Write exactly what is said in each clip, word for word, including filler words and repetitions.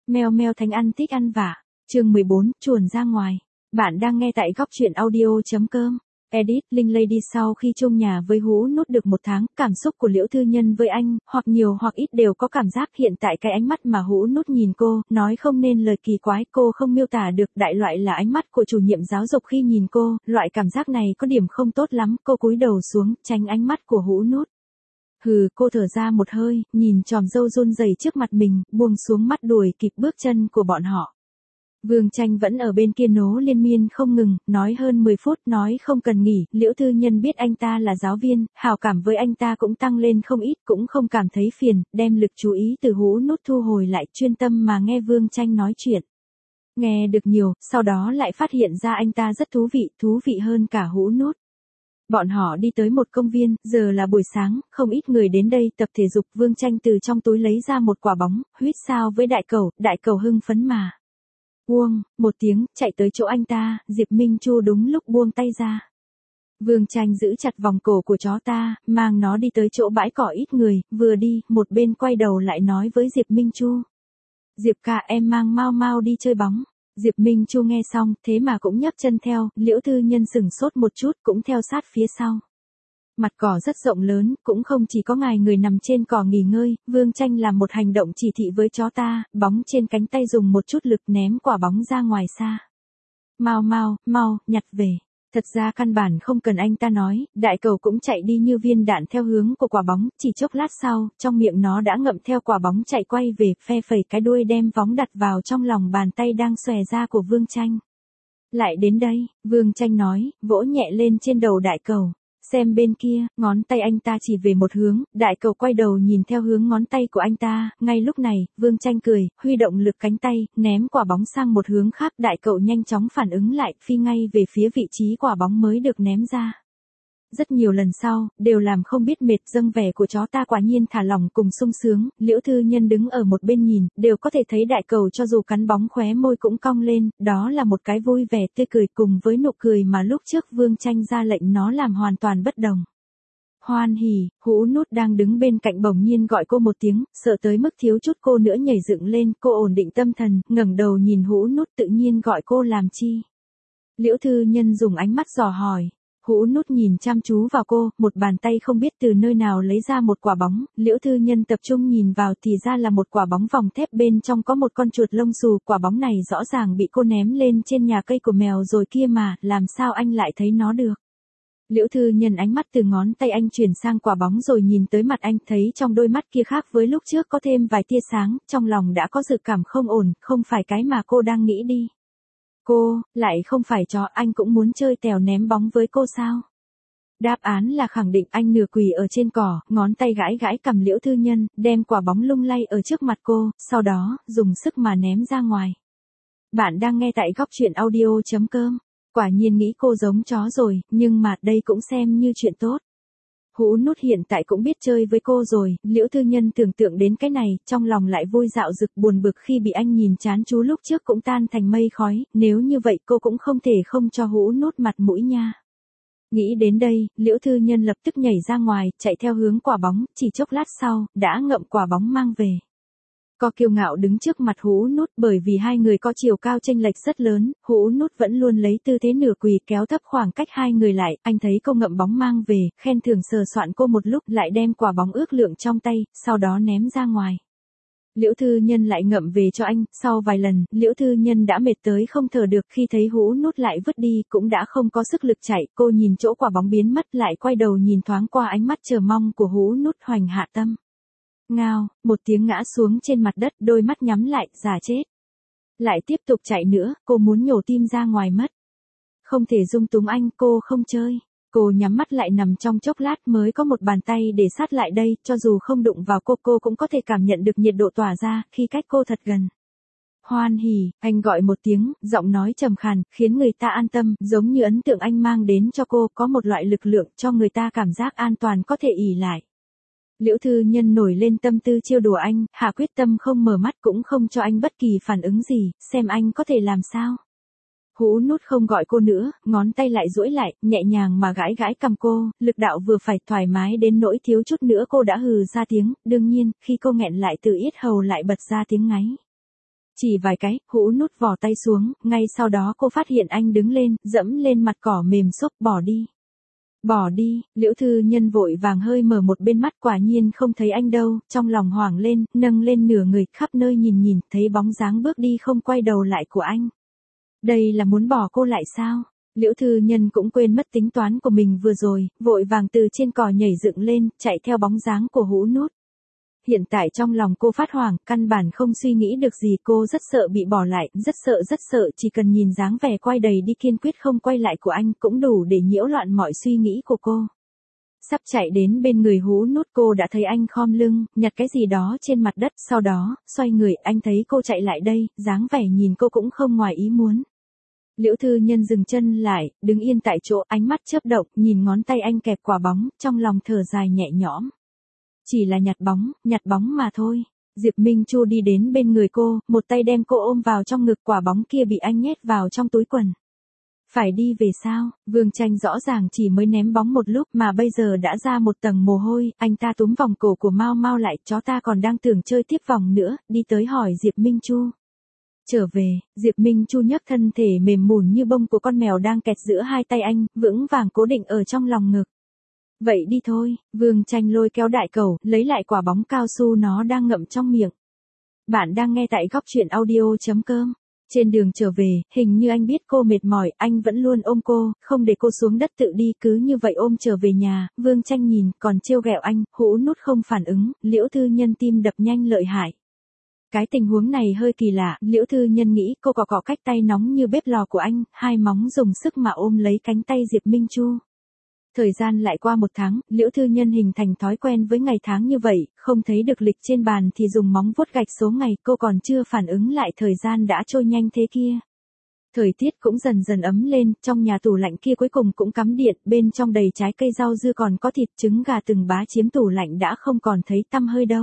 Meo meo Thánh Ăn thích ăn vạ. Chương mười bốn, chuồn ra ngoài. Bạn đang nghe tại góc truyện audio.com. Edit, Linh Lady sau khi chung nhà với Hú Nút được một tháng, cảm xúc của Liễu Thư Nhân với anh, hoặc nhiều hoặc ít đều có cảm giác hiện tại cái ánh mắt mà Hú Nút nhìn cô, nói không nên lời kỳ quái, cô không miêu tả được, đại loại là ánh mắt của chủ nhiệm giáo dục khi nhìn cô, loại cảm giác này có điểm không tốt lắm, cô cúi đầu xuống, tránh ánh mắt của Hú Nút. Hừ, cô thở ra một hơi, nhìn chòm râu run rẩy trước mặt mình, buông xuống mắt đuổi kịp bước chân của bọn họ. Vương Tranh vẫn ở bên kia nố liên miên không ngừng, nói hơn mười phút, nói không cần nghỉ, Liễu Thư Nhân biết anh ta là giáo viên, hảo cảm với anh ta cũng tăng lên không ít, cũng không cảm thấy phiền, đem lực chú ý từ Hú Nút thu hồi lại, chuyên tâm mà nghe Vương Tranh nói chuyện. Nghe được nhiều, sau đó lại phát hiện ra anh ta rất thú vị, thú vị hơn cả Hú Nút. Bọn họ đi tới một công viên, giờ là buổi sáng, không ít người đến đây tập thể dục, Vương Tranh từ trong túi lấy ra một quả bóng, huýt sao với đại cầu, đại cầu hưng phấn mà. Buông, một tiếng, chạy tới chỗ anh ta, Diệp Minh Chu đúng lúc buông tay ra. Vương Tranh giữ chặt vòng cổ của chó ta, mang nó đi tới chỗ bãi cỏ ít người, vừa đi, một bên quay đầu lại nói với Diệp Minh Chu. Diệp ca, em mang Mau Mau đi chơi bóng. Diệp Minh Chu nghe xong, thế mà cũng nhấc chân theo, Liễu Thư Nhân sửng sốt một chút, cũng theo sát phía sau. Mặt cỏ rất rộng lớn, cũng không chỉ có ngài người nằm trên cỏ nghỉ ngơi, Vương Tranh làm một hành động chỉ thị với chó ta, bóng trên cánh tay dùng một chút lực ném quả bóng ra ngoài xa. Mau mau, mau, nhặt về. Thật ra căn bản không cần anh ta nói, đại cầu cũng chạy đi như viên đạn theo hướng của quả bóng, chỉ chốc lát sau, trong miệng nó đã ngậm theo quả bóng chạy quay về, phe phẩy cái đuôi đem bóng đặt vào trong lòng bàn tay đang xòe ra của Vương Tranh. Lại đến đây, Vương Tranh nói, vỗ nhẹ lên trên đầu đại cầu. Xem bên kia, ngón tay anh ta chỉ về một hướng, đại cầu quay đầu nhìn theo hướng ngón tay của anh ta, ngay lúc này, Vương Tranh cười, huy động lực cánh tay, ném quả bóng sang một hướng khác, đại cầu nhanh chóng phản ứng lại, phi ngay về phía vị trí quả bóng mới được ném ra. Rất nhiều lần sau, đều làm không biết mệt, dâng vẻ của chó ta quả nhiên thả lỏng cùng sung sướng, Liễu Thư Nhân đứng ở một bên nhìn, đều có thể thấy đại cầu cho dù cắn bóng khóe môi cũng cong lên, đó là một cái vui vẻ tươi cười cùng với nụ cười mà lúc trước Vương Tranh ra lệnh nó làm hoàn toàn bất đồng. Hoan hỉ, Hú Nút đang đứng bên cạnh bỗng nhiên gọi cô một tiếng, sợ tới mức thiếu chút cô nữa nhảy dựng lên, cô ổn định tâm thần, ngẩng đầu nhìn Hú Nút tự nhiên gọi cô làm chi. Liễu Thư Nhân dùng ánh mắt dò hỏi. Hú Nút nhìn chăm chú vào cô, một bàn tay không biết từ nơi nào lấy ra một quả bóng, Liễu Thư Nhân tập trung nhìn vào thì ra là một quả bóng vòng thép, bên trong có một con chuột lông xù, quả bóng này rõ ràng bị cô ném lên trên nhà cây của mèo rồi kia mà, làm sao anh lại thấy nó được. Liễu Thư Nhân ánh mắt từ ngón tay anh chuyển sang quả bóng rồi nhìn tới mặt anh, thấy trong đôi mắt kia khác với lúc trước có thêm vài tia sáng, trong lòng đã có dự cảm không ổn, không phải cái mà cô đang nghĩ đi. Cô, lại không phải chó, anh cũng muốn chơi tèo ném bóng với cô sao? Đáp án là khẳng định, anh nửa quỳ ở trên cỏ, ngón tay gãi gãi cằm Liễu Thư Nhân, đem quả bóng lung lay ở trước mặt cô, sau đó, dùng sức mà ném ra ngoài. Bạn đang nghe tại góc truyện audio.com. Quả nhiên nghĩ cô giống chó rồi, nhưng mà đây cũng xem như chuyện tốt. Hú Nút hiện tại cũng biết chơi với cô rồi, Liễu Thư Nhân tưởng tượng đến cái này, trong lòng lại vui dạo dực, buồn bực khi bị anh nhìn chán chú lúc trước cũng tan thành mây khói, nếu như vậy cô cũng không thể không cho Hú Nút mặt mũi nha. Nghĩ đến đây, Liễu Thư Nhân lập tức nhảy ra ngoài, chạy theo hướng quả bóng, chỉ chốc lát sau, đã ngậm quả bóng mang về. Có kiêu ngạo đứng trước mặt Hú Nút, bởi vì hai người có chiều cao chênh lệch rất lớn, Hú Nút vẫn luôn lấy tư thế nửa quỳ kéo thấp khoảng cách hai người lại, anh thấy cô ngậm bóng mang về, khen thưởng sờ soạn cô một lúc, lại đem quả bóng ước lượng trong tay, sau đó ném ra ngoài. Liễu Thư Nhân lại ngậm về cho anh, sau vài lần, Liễu Thư Nhân đã mệt tới không thở được, khi thấy Hú Nút lại vứt đi, cũng đã không có sức lực chạy, cô nhìn chỗ quả bóng biến mất, lại quay đầu nhìn thoáng qua ánh mắt chờ mong của Hú Nút, hoành hạ tâm. Ngao, một tiếng ngã xuống trên mặt đất, đôi mắt nhắm lại, giả chết. Lại tiếp tục chạy nữa, cô muốn nhổ tim ra ngoài mất. Không thể dung túng anh, cô không chơi. Cô nhắm mắt lại nằm trong chốc lát mới có một bàn tay để sát lại đây, cho dù không đụng vào cô, cô cũng có thể cảm nhận được nhiệt độ tỏa ra, khi cách cô thật gần. Hoan hỉ, anh gọi một tiếng, giọng nói trầm khàn, khiến người ta an tâm, giống như ấn tượng anh mang đến cho cô, có một loại lực lượng cho người ta cảm giác an toàn có thể ỷ lại. Liễu Thư Nhân nổi lên tâm tư trêu đùa anh, hạ quyết tâm không mở mắt cũng không cho anh bất kỳ phản ứng gì, xem anh có thể làm sao. Hú Nút không gọi cô nữa, ngón tay lại duỗi lại, nhẹ nhàng mà gãi gãi cằm cô, lực đạo vừa phải, thoải mái đến nỗi thiếu chút nữa cô đã hừ ra tiếng, đương nhiên, khi cô nghẹn lại từ yết hầu lại bật ra tiếng ngáy. Chỉ vài cái, Hũ Nút vò tay xuống, ngay sau đó cô phát hiện anh đứng lên, dẫm lên mặt cỏ mềm xốp, bỏ đi. Bỏ đi, Liễu Thư Nhân vội vàng hơi mở một bên mắt, quả nhiên không thấy anh đâu, trong lòng hoảng lên, nâng lên nửa người, khắp nơi nhìn nhìn, thấy bóng dáng bước đi không quay đầu lại của anh. Đây là muốn bỏ cô lại sao? Liễu Thư Nhân cũng quên mất tính toán của mình vừa rồi, vội vàng từ trên cỏ nhảy dựng lên, chạy theo bóng dáng của Hũ Nút. Hiện tại trong lòng cô phát hoảng, căn bản không suy nghĩ được gì, cô rất sợ bị bỏ lại, rất sợ rất sợ, chỉ cần nhìn dáng vẻ quay đầy đi kiên quyết không quay lại của anh cũng đủ để nhiễu loạn mọi suy nghĩ của cô. Sắp chạy đến bên người Hũ Nút, cô đã thấy anh khom lưng, nhặt cái gì đó trên mặt đất, sau đó, xoay người, anh thấy cô chạy lại đây, dáng vẻ nhìn cô cũng không ngoài ý muốn. Liễu Thư Nhân dừng chân lại, đứng yên tại chỗ, ánh mắt chớp động, nhìn ngón tay anh kẹp quả bóng, trong lòng thở dài nhẹ nhõm. Chỉ là nhặt bóng, nhặt bóng mà thôi. Diệp Minh Chu đi đến bên người cô, một tay đem cô ôm vào trong ngực, quả bóng kia bị anh nhét vào trong túi quần. Phải đi về sao? Vương Tranh rõ ràng chỉ mới ném bóng một lúc mà bây giờ đã ra một tầng mồ hôi, anh ta túm vòng cổ của Mao Mao lại, chó ta còn đang tưởng chơi tiếp vòng nữa, đi tới hỏi Diệp Minh Chu. Trở về, Diệp Minh Chu nhấc thân thể mềm mủn như bông của con mèo đang kẹt giữa hai tay anh, vững vàng cố định ở trong lòng ngực. Vậy đi thôi, Vương Tranh lôi kéo đại cầu, lấy lại quả bóng cao su nó đang ngậm trong miệng. Bạn đang nghe tại góc truyện audio chấm com. Trên đường trở về, hình như anh biết cô mệt mỏi, anh vẫn luôn ôm cô, không để cô xuống đất tự đi, cứ như vậy ôm trở về nhà. Vương Tranh nhìn, còn trêu ghẹo anh, Hũ Nút không phản ứng, Liễu Thư Nhân tim đập nhanh lợi hại. Cái tình huống này hơi kỳ lạ, Liễu Thư Nhân nghĩ cô có cọ cách tay nóng như bếp lò của anh, hai móng dùng sức mà ôm lấy cánh tay Diệp Minh Chu. Thời gian lại qua một tháng, Liễu Thư Nhân hình thành thói quen với ngày tháng như vậy, không thấy được lịch trên bàn thì dùng móng vuốt gạch số ngày, cô còn chưa phản ứng lại thời gian đã trôi nhanh thế kia. Thời tiết cũng dần dần ấm lên, trong nhà tủ lạnh kia cuối cùng cũng cắm điện, bên trong đầy trái cây rau dưa còn có thịt, trứng gà từng bá chiếm tủ lạnh đã không còn thấy tăm hơi đâu.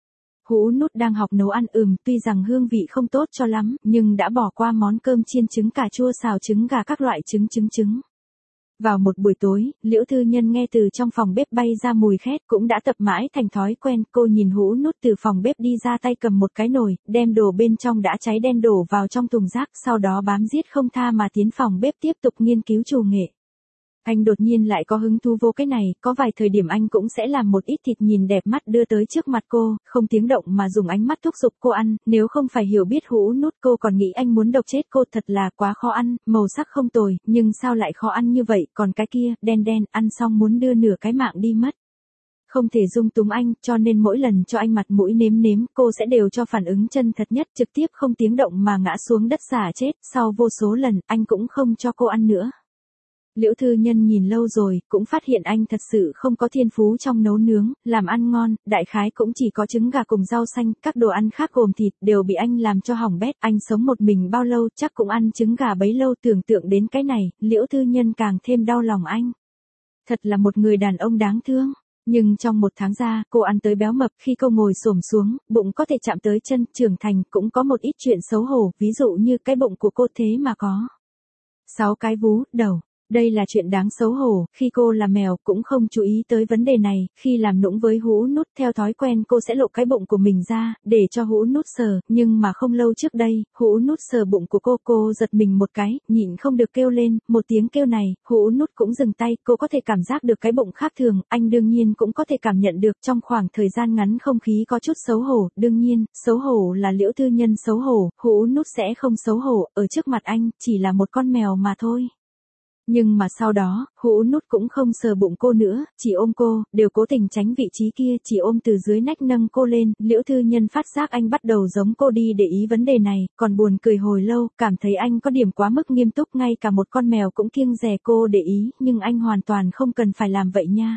Hũ Nút đang học nấu ăn, ừm, tuy rằng hương vị không tốt cho lắm, nhưng đã bỏ qua món cơm chiên trứng cà chua xào trứng gà các loại trứng trứng trứng. Vào một buổi tối, Liễu Thư Nhân nghe từ trong phòng bếp bay ra mùi khét, cũng đã tập mãi thành thói quen, cô nhìn Hũ Nút từ phòng bếp đi ra, tay cầm một cái nồi, đem đồ bên trong đã cháy đen đổ vào trong thùng rác, sau đó bám giết không tha mà tiến phòng bếp tiếp tục nghiên cứu trù nghệ. Anh đột nhiên lại có hứng thú vô cái này, có vài thời điểm anh cũng sẽ làm một ít thịt nhìn đẹp mắt đưa tới trước mặt cô, không tiếng động mà dùng ánh mắt thúc giục cô ăn, nếu không phải hiểu biết Hũ Nút cô còn nghĩ anh muốn độc chết cô, thật là quá khó ăn, màu sắc không tồi, nhưng sao lại khó ăn như vậy, còn cái kia, đen đen, ăn xong muốn đưa nửa cái mạng đi mất. Không thể dung túng anh, cho nên mỗi lần cho anh mặt mũi nếm nếm, cô sẽ đều cho phản ứng chân thật nhất, trực tiếp không tiếng động mà ngã xuống đất xả chết, sau vô số lần, anh cũng không cho cô ăn nữa. Liễu Thư Nhân nhìn lâu rồi, cũng phát hiện anh thật sự không có thiên phú trong nấu nướng, làm ăn ngon, đại khái cũng chỉ có trứng gà cùng rau xanh, các đồ ăn khác gồm thịt, đều bị anh làm cho hỏng bét, anh sống một mình bao lâu, chắc cũng ăn trứng gà bấy lâu, tưởng tượng đến cái này, Liễu Thư Nhân càng thêm đau lòng anh. Thật là một người đàn ông đáng thương. Nhưng trong một tháng ra, cô ăn tới béo mập, khi cô ngồi xổm xuống, bụng có thể chạm tới chân, trưởng thành, cũng có một ít chuyện xấu hổ, ví dụ như cái bụng của cô thế mà có sáu cái vú, đầu. Đây là chuyện đáng xấu hổ, khi cô là mèo cũng không chú ý tới vấn đề này, khi làm nũng với Hũ Nút theo thói quen cô sẽ lộ cái bụng của mình ra, để cho Hũ Nút sờ, nhưng mà không lâu trước đây, Hũ Nút sờ bụng của cô, cô giật mình một cái, nhịn không được kêu lên, một tiếng kêu này, Hũ Nút cũng dừng tay, cô có thể cảm giác được cái bụng khác thường, anh đương nhiên cũng có thể cảm nhận được trong khoảng thời gian ngắn không khí có chút xấu hổ, đương nhiên, xấu hổ là Liễu Thư Nhân xấu hổ, Hũ Nút sẽ không xấu hổ, ở trước mặt anh, chỉ là một con mèo mà thôi. Nhưng mà sau đó, Hũ Nút cũng không sờ bụng cô nữa, chỉ ôm cô, đều cố tình tránh vị trí kia, chỉ ôm từ dưới nách nâng cô lên, Liễu Thư Nhân phát giác anh bắt đầu giống cô đi để ý vấn đề này, còn buồn cười hồi lâu, cảm thấy anh có điểm quá mức nghiêm túc, ngay cả một con mèo cũng kiêng dè cô để ý, nhưng anh hoàn toàn không cần phải làm vậy nha.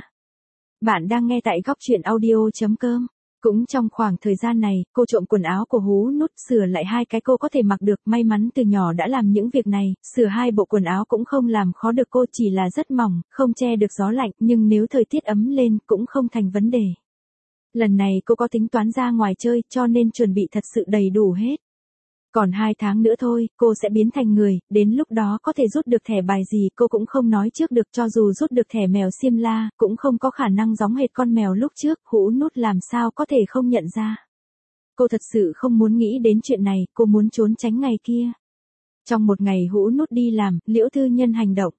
Bạn đang nghe tại góc truyện audio chấm com. Cũng trong khoảng thời gian này, cô trộm quần áo của Hũ Nút, sửa lại hai cái cô có thể mặc được, may mắn từ nhỏ đã làm những việc này, sửa hai bộ quần áo cũng không làm khó được cô, chỉ là rất mỏng, không che được gió lạnh, nhưng nếu thời tiết ấm lên cũng không thành vấn đề. Lần này cô có tính toán ra ngoài chơi, cho nên chuẩn bị thật sự đầy đủ hết. Còn hai tháng nữa thôi, cô sẽ biến thành người, đến lúc đó có thể rút được thẻ bài gì cô cũng không nói trước được, cho dù rút được thẻ mèo Simla, cũng không có khả năng giống hệt con mèo lúc trước, Hũ Nút làm sao có thể không nhận ra. Cô thật sự không muốn nghĩ đến chuyện này, cô muốn trốn tránh ngày kia. Trong một ngày Hũ Nút đi làm, Liễu Thư Nhân hành động.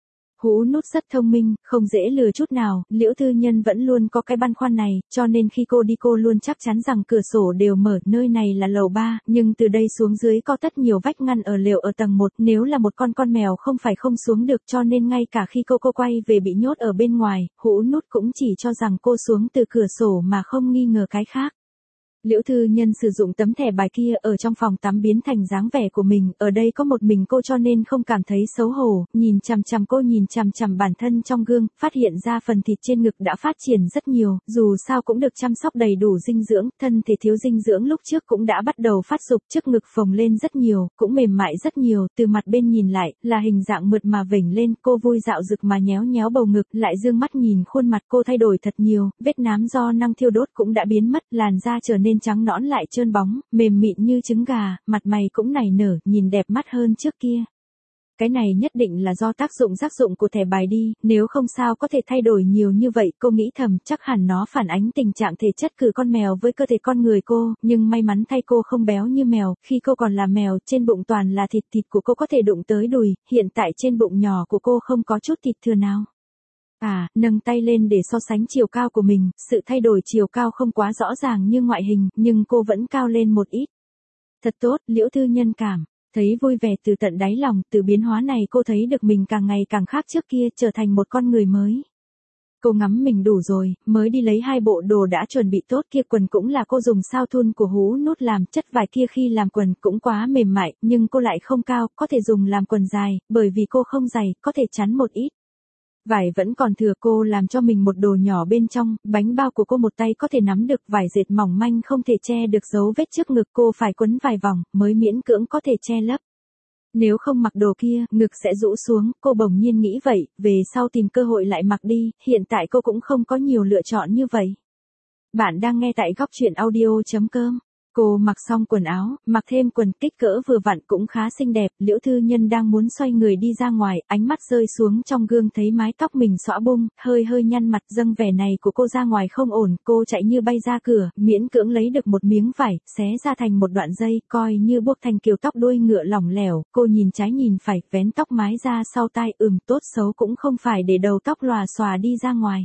Hũ Nút rất thông minh, không dễ lừa chút nào, Liễu Thư Nhân vẫn luôn có cái băn khoăn này, cho nên khi cô đi cô luôn chắc chắn rằng cửa sổ đều mở, nơi này là lầu ba, nhưng từ đây xuống dưới có rất nhiều vách ngăn ở lều ở tầng một, nếu là một con con mèo không phải không xuống được, cho nên ngay cả khi cô cô quay về bị nhốt ở bên ngoài, Hũ Nút cũng chỉ cho rằng cô xuống từ cửa sổ mà không nghi ngờ cái khác. Liễu Thư Nhân sử dụng tấm thẻ bài kia ở trong phòng tắm biến thành dáng vẻ của mình, ở đây có một mình cô cho nên không cảm thấy xấu hổ, nhìn chằm chằm cô nhìn chằm chằm bản thân trong gương, phát hiện ra phần thịt trên ngực đã phát triển rất nhiều, dù sao cũng được chăm sóc đầy đủ dinh dưỡng, thân thể thiếu dinh dưỡng lúc trước cũng đã bắt đầu phát dục, trước ngực phồng lên rất nhiều, cũng mềm mại rất nhiều, từ mặt bên nhìn lại, là hình dạng mượt mà vểnh lên, cô vui dạo rực mà nhéo nhéo bầu ngực, lại dương mắt nhìn khuôn mặt cô thay đổi thật nhiều, vết nám do năng thiêu đốt cũng đã biến mất, làn da trở nên trắng nõn lại trơn bóng, mềm mịn như trứng gà, mặt mày cũng nảy nở, nhìn đẹp mắt hơn trước kia. Cái này nhất định là do tác dụng tác dụng của thẻ bài đi, nếu không sao có thể thay đổi nhiều như vậy, cô nghĩ thầm, chắc hẳn nó phản ánh tình trạng thể chất cử con mèo với cơ thể con người cô, nhưng may mắn thay cô không béo như mèo, khi cô còn là mèo, trên bụng toàn là thịt, thịt của cô có thể đụng tới đùi, hiện tại trên bụng nhỏ của cô không có chút thịt thừa nào. À, nâng tay lên để so sánh chiều cao của mình, sự thay đổi chiều cao không quá rõ ràng như ngoại hình, nhưng cô vẫn cao lên một ít. Thật tốt, Liễu Thư Nhân cảm thấy vui vẻ từ tận đáy lòng, từ biến hóa này cô thấy được mình càng ngày càng khác trước kia, trở thành một con người mới. Cô ngắm mình đủ rồi, mới đi lấy hai bộ đồ đã chuẩn bị tốt kia, quần cũng là cô dùng sao thun của Hũ Nút làm, chất vải kia khi làm quần cũng quá mềm mại, nhưng cô lại không cao, có thể dùng làm quần dài, bởi vì cô không dày, có thể chắn một ít. Vải vẫn còn thừa, cô làm cho mình một đồ nhỏ bên trong, bánh bao của cô một tay có thể nắm được, vải dệt mỏng manh không thể che được dấu vết trước ngực, cô phải quấn vài vòng, mới miễn cưỡng có thể che lấp. Nếu không mặc đồ kia, ngực sẽ rũ xuống, cô bỗng nhiên nghĩ vậy, về sau tìm cơ hội lại mặc đi, hiện tại cô cũng không có nhiều lựa chọn như vậy. Bạn đang nghe tại góc truyện audio chấm com. Cô mặc xong quần áo, mặc thêm quần kích cỡ vừa vặn cũng khá xinh đẹp, Liễu Thư Nhân đang muốn xoay người đi ra ngoài, ánh mắt rơi xuống trong gương thấy mái tóc mình xõa bung, hơi hơi nhăn mặt, dâng vẻ này của cô ra ngoài không ổn, cô chạy như bay ra cửa, miễn cưỡng lấy được một miếng vải, xé ra thành một đoạn dây, coi như buộc thành kiểu tóc đuôi ngựa lỏng lẻo, cô nhìn trái nhìn phải, vén tóc mái ra sau tai, ừm, tốt xấu cũng không phải để đầu tóc lòa xòa đi ra ngoài.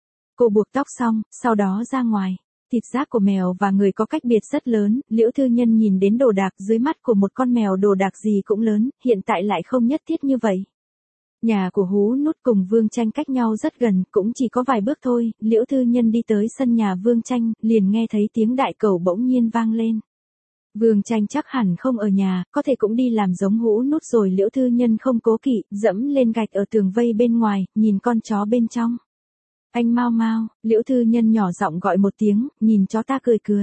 Cô buộc tóc xong, sau đó ra ngoài. Thịt giác của mèo và người có cách biệt rất lớn, Liễu Thư Nhân nhìn đến đồ đạc dưới mắt của một con mèo đồ đạc gì cũng lớn, hiện tại lại không nhất thiết như vậy. Nhà của Hú Nút cùng Vương Tranh cách nhau rất gần, cũng chỉ có vài bước thôi, Liễu Thư Nhân đi tới sân nhà Vương Tranh, liền nghe thấy tiếng đại cẩu bỗng nhiên vang lên. Vương Tranh chắc hẳn không ở nhà, có thể cũng đi làm giống Hú Nút rồi, Liễu Thư Nhân không cố kỵ, dẫm lên gạch ở tường vây bên ngoài, nhìn con chó bên trong. Anh Mau Mau, Liễu Thư Nhân nhỏ giọng gọi một tiếng, nhìn chó ta cười cười.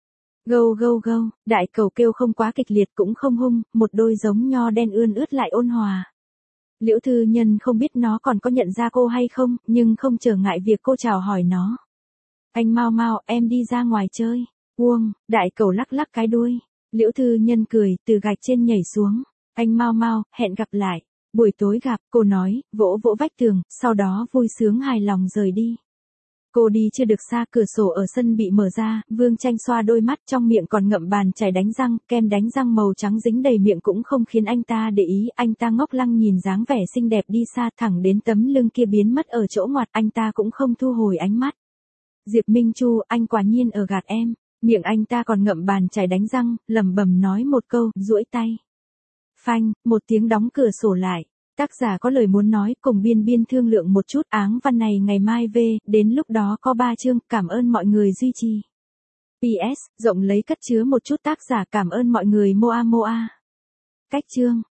Gâu gâu gâu, đại cẩu kêu không quá kịch liệt cũng không hung, một đôi giống nho đen ươn ướt lại ôn hòa. Liễu Thư Nhân không biết nó còn có nhận ra cô hay không, nhưng không trở ngại việc cô chào hỏi nó. Anh Mau Mau, em đi ra ngoài chơi. Uông, đại cẩu lắc lắc cái đuôi. Liễu Thư Nhân cười, từ gạch trên nhảy xuống. Anh Mau Mau, hẹn gặp lại. Buổi tối gặp, cô nói, vỗ vỗ vách tường, sau đó vui sướng hài lòng rời đi. Cô đi chưa được xa, cửa sổ ở sân bị mở ra, Vương Tranh xoa đôi mắt, trong miệng còn ngậm bàn chải đánh răng, kem đánh răng màu trắng dính đầy miệng cũng không khiến anh ta để ý, anh ta ngốc lăng nhìn dáng vẻ xinh đẹp đi xa, thẳng đến tấm lưng kia biến mất ở chỗ ngoặt, anh ta cũng không thu hồi ánh mắt. Diệp Minh Chu, anh quả nhiên ở gạt em, miệng anh ta còn ngậm bàn chải đánh răng, lẩm bẩm nói một câu, duỗi tay. Phanh, một tiếng đóng cửa sổ lại. Tác giả có lời muốn nói, cùng biên biên thương lượng một chút, áng văn này ngày mai về, đến lúc đó có ba chương, cảm ơn mọi người duy trì. pê ét, rộng lấy cất chứa một chút, tác giả cảm ơn mọi người moa moa. Cách chương.